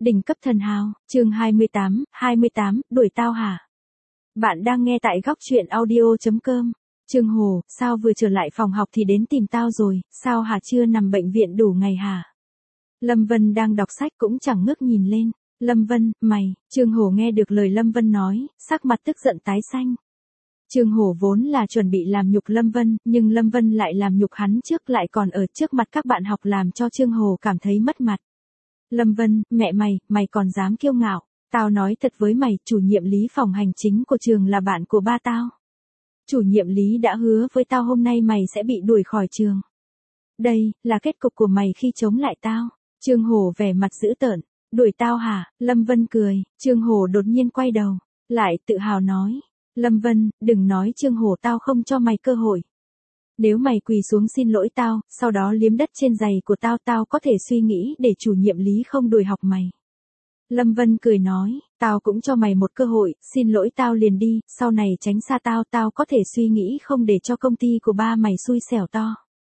Đỉnh cấp thần hào, chương 28, đuổi tao hả? Bạn đang nghe tại góc truyện audio.com. Trương Hồ, sao vừa trở lại phòng học thì đến tìm tao rồi, sao hả, chưa nằm bệnh viện đủ ngày hả? Lâm Vân đang đọc sách cũng chẳng ngước nhìn lên. Lâm Vân, mày, Trương Hồ nghe được lời Lâm Vân nói, sắc mặt tức giận tái xanh. Trương Hồ vốn là chuẩn bị làm nhục Lâm Vân, nhưng Lâm Vân lại làm nhục hắn trước, lại còn ở trước mặt các bạn học, làm cho Trương Hồ cảm thấy mất mặt. Lâm Vân, mẹ mày còn dám kiêu ngạo, tao nói thật với mày, chủ nhiệm lý phòng hành chính của trường là bạn của ba tao. Chủ nhiệm lý đã hứa với tao hôm nay mày sẽ bị đuổi khỏi trường. Đây, là kết cục của mày khi chống lại tao. Trương Hồ vẻ mặt dữ tợn, đuổi tao hả? Lâm Vân cười, Trương Hồ đột nhiên quay đầu, lại tự hào nói. Lâm Vân, đừng nói Trương Hồ, tao không cho mày cơ hội. Nếu mày quỳ xuống xin lỗi tao, sau đó liếm đất trên giày của tao, tao có thể suy nghĩ để chủ nhiệm lý không đuổi học mày. Lâm Vân cười nói, tao cũng cho mày một cơ hội, xin lỗi tao liền đi, sau này tránh xa tao, tao có thể suy nghĩ không để cho công ty của ba mày xui xẻo to.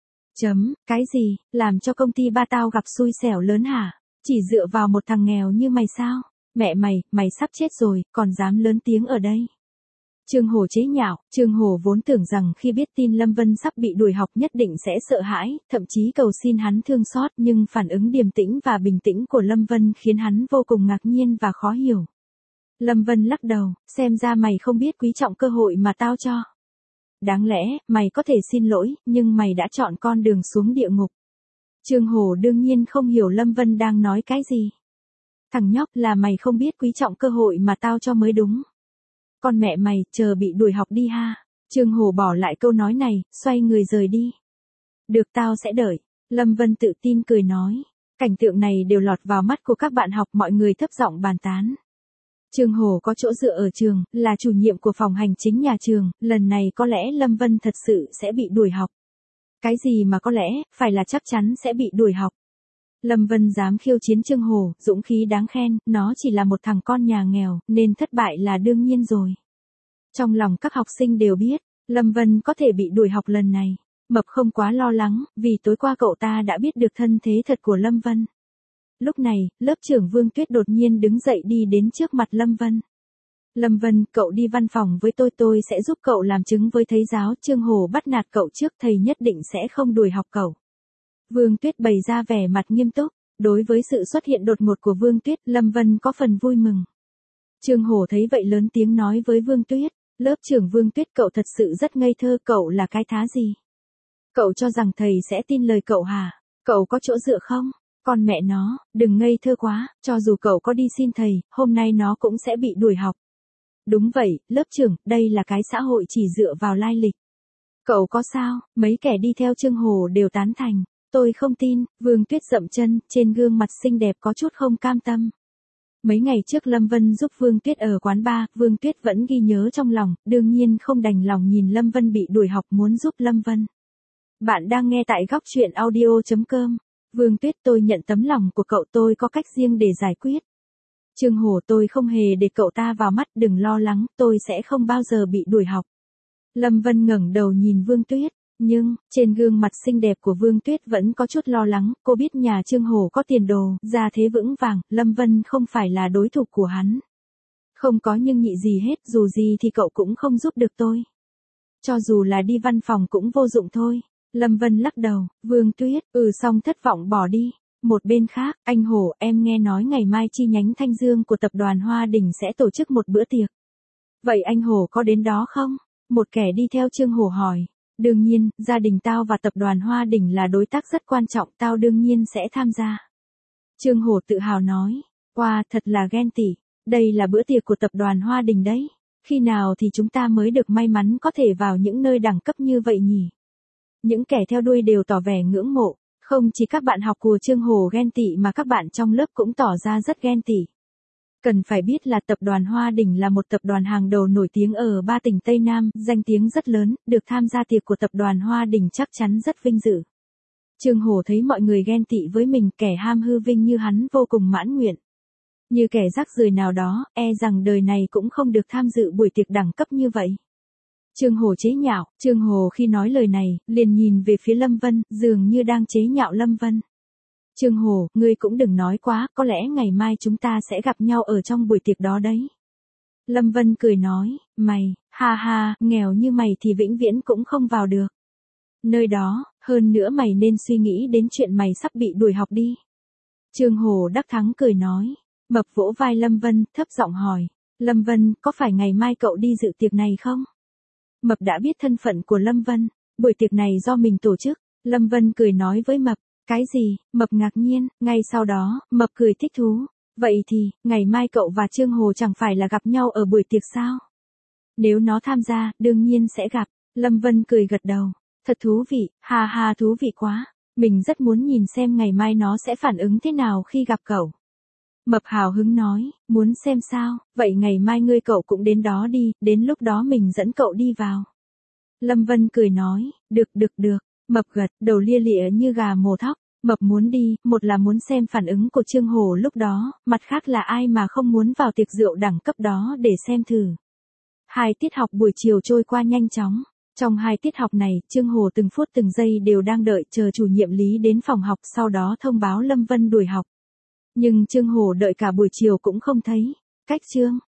Cái gì, làm cho công ty ba tao gặp xui xẻo lớn hả? Chỉ dựa vào một thằng nghèo như mày sao? Mẹ mày sắp chết rồi, còn dám lớn tiếng ở đây. Trương Hồ chế nhạo, Trương Hồ vốn tưởng rằng khi biết tin Lâm Vân sắp bị đuổi học nhất định sẽ sợ hãi, thậm chí cầu xin hắn thương xót, nhưng phản ứng điềm tĩnh và bình tĩnh của Lâm Vân khiến hắn vô cùng ngạc nhiên và khó hiểu. Lâm Vân lắc đầu, xem ra mày không biết quý trọng cơ hội mà tao cho. Đáng lẽ, mày có thể xin lỗi, nhưng mày đã chọn con đường xuống địa ngục. Trương Hồ đương nhiên không hiểu Lâm Vân đang nói cái gì. Thằng nhóc, là mày không biết quý trọng cơ hội mà tao cho mới đúng. Con mẹ mày, chờ bị đuổi học đi ha. Trương Hồ bỏ lại câu nói này, xoay người rời đi. Được, tao sẽ đợi. Lâm Vân tự tin cười nói. Cảnh tượng này đều lọt vào mắt của các bạn học, mọi người thấp giọng bàn tán. Trương Hồ có chỗ dựa ở trường, là chủ nhiệm của phòng hành chính nhà trường, lần này có lẽ Lâm Vân thật sự sẽ bị đuổi học. Cái gì mà có lẽ, phải là chắc chắn sẽ bị đuổi học. Lâm Vân dám khiêu chiến Trương Hồ, dũng khí đáng khen, nó chỉ là một thằng con nhà nghèo, nên thất bại là đương nhiên rồi. Trong lòng các học sinh đều biết, Lâm Vân có thể bị đuổi học lần này. Mập không quá lo lắng, vì tối qua cậu ta đã biết được thân thế thật của Lâm Vân. Lúc này, lớp trưởng Vương Tuyết đột nhiên đứng dậy đi đến trước mặt Lâm Vân. Lâm Vân, cậu đi văn phòng với tôi sẽ giúp cậu làm chứng với thầy giáo. Trương Hồ bắt nạt cậu trước, thầy nhất định sẽ không đuổi học cậu. Vương Tuyết bày ra vẻ mặt nghiêm túc, đối với sự xuất hiện đột ngột của Vương Tuyết, Lâm Vân có phần vui mừng. Trương Hồ thấy vậy lớn tiếng nói với Vương Tuyết, lớp trưởng Vương Tuyết, cậu thật sự rất ngây thơ, cậu là cái thá gì? Cậu cho rằng thầy sẽ tin lời cậu hả? Cậu có chỗ dựa không? Con mẹ nó, đừng ngây thơ quá, cho dù cậu có đi xin thầy, hôm nay nó cũng sẽ bị đuổi học. Đúng vậy, lớp trưởng, đây là cái xã hội chỉ dựa vào lai lịch. Cậu có sao? Mấy kẻ đi theo Trương Hồ đều tán thành. Tôi không tin. Vương Tuyết dậm chân, trên gương mặt xinh đẹp có chút không cam tâm. Mấy ngày trước Lâm Vân giúp Vương Tuyết ở quán bar, Vương Tuyết vẫn ghi nhớ trong lòng, đương nhiên không đành lòng nhìn Lâm Vân bị đuổi học, muốn giúp Lâm Vân. Bạn đang nghe tại góc truyện audio.com. Vương Tuyết, tôi nhận tấm lòng của cậu, tôi có cách riêng để giải quyết. Trương Hồ, tôi không hề để cậu ta vào mắt, đừng lo lắng, tôi sẽ không bao giờ bị đuổi học. Lâm Vân ngẩng đầu nhìn Vương Tuyết, nhưng, trên gương mặt xinh đẹp của Vương Tuyết vẫn có chút lo lắng, cô biết nhà Trương Hồ có tiền đồ, gia thế vững vàng, Lâm Vân không phải là đối thủ của hắn. Không có nhưng nhị gì hết, dù gì thì cậu cũng không giúp được tôi. Cho dù là đi văn phòng cũng vô dụng thôi. Lâm Vân lắc đầu, Vương Tuyết, xong thất vọng bỏ đi. Một bên khác, anh Hồ, em nghe nói ngày mai chi nhánh Thanh Dương của tập đoàn Hoa Đình sẽ tổ chức một bữa tiệc. Vậy anh Hồ có đến đó không? Một kẻ đi theo Trương Hồ hỏi. Đương nhiên, gia đình tao và tập đoàn Hoa Đình là đối tác rất quan trọng, tao đương nhiên sẽ tham gia. Trương Hồ tự hào nói, wow, thật là ghen tị, đây là bữa tiệc của tập đoàn Hoa Đình đấy. Khi nào thì chúng ta mới được may mắn có thể vào những nơi đẳng cấp như vậy nhỉ? Những kẻ theo đuôi đều tỏ vẻ ngưỡng mộ, không chỉ các bạn học của Trương Hồ ghen tị mà các bạn trong lớp cũng tỏ ra rất ghen tị. Cần phải biết là tập đoàn Hoa Đình là một tập đoàn hàng đầu nổi tiếng ở 3 tỉnh Tây Nam, danh tiếng rất lớn, được tham gia tiệc của tập đoàn Hoa Đình chắc chắn rất vinh dự. Trương Hồ thấy mọi người ghen tị với mình, kẻ ham hư vinh như hắn vô cùng mãn nguyện. Như kẻ rác rưởi nào đó, e rằng đời này cũng không được tham dự buổi tiệc đẳng cấp như vậy. Trương Hồ chế nhạo, Trương Hồ khi nói lời này, liền nhìn về phía Lâm Vân, dường như đang chế nhạo Lâm Vân. Trương Hồ, ngươi cũng đừng nói quá, có lẽ ngày mai chúng ta sẽ gặp nhau ở trong buổi tiệc đó đấy. Lâm Vân cười nói, mày, ha ha, nghèo như mày thì vĩnh viễn cũng không vào được. Nơi đó, hơn nữa mày nên suy nghĩ đến chuyện mày sắp bị đuổi học đi. Trương Hồ đắc thắng cười nói. Mập vỗ vai Lâm Vân, thấp giọng hỏi. Lâm Vân, có phải ngày mai cậu đi dự tiệc này không? Mập đã biết thân phận của Lâm Vân. Buổi tiệc này do mình tổ chức. Lâm Vân cười nói với Mập. Cái gì? Mập ngạc nhiên, ngay sau đó, Mập cười thích thú. Vậy thì, ngày mai cậu và Trương Hồ chẳng phải là gặp nhau ở buổi tiệc sao? Nếu nó tham gia, đương nhiên sẽ gặp. Lâm Vân cười gật đầu. Thật thú vị, ha ha thú vị quá. Mình rất muốn nhìn xem ngày mai nó sẽ phản ứng thế nào khi gặp cậu. Mập hào hứng nói, muốn xem sao, vậy ngày mai ngươi cậu cũng đến đó đi, đến lúc đó mình dẫn cậu đi vào. Lâm Vân cười nói, được. Mập gật, đầu lia lịa như gà mổ thóc. Mập muốn đi, một là muốn xem phản ứng của Trương Hồ lúc đó, mặt khác là ai mà không muốn vào tiệc rượu đẳng cấp đó để xem thử. 2 tiết học buổi chiều trôi qua nhanh chóng. Trong 2 tiết học này, Trương Hồ từng phút từng giây đều đang đợi chờ chủ nhiệm Lý đến phòng học sau đó thông báo Lâm Vân đuổi học. Nhưng Trương Hồ đợi cả buổi chiều cũng không thấy. Cách Trương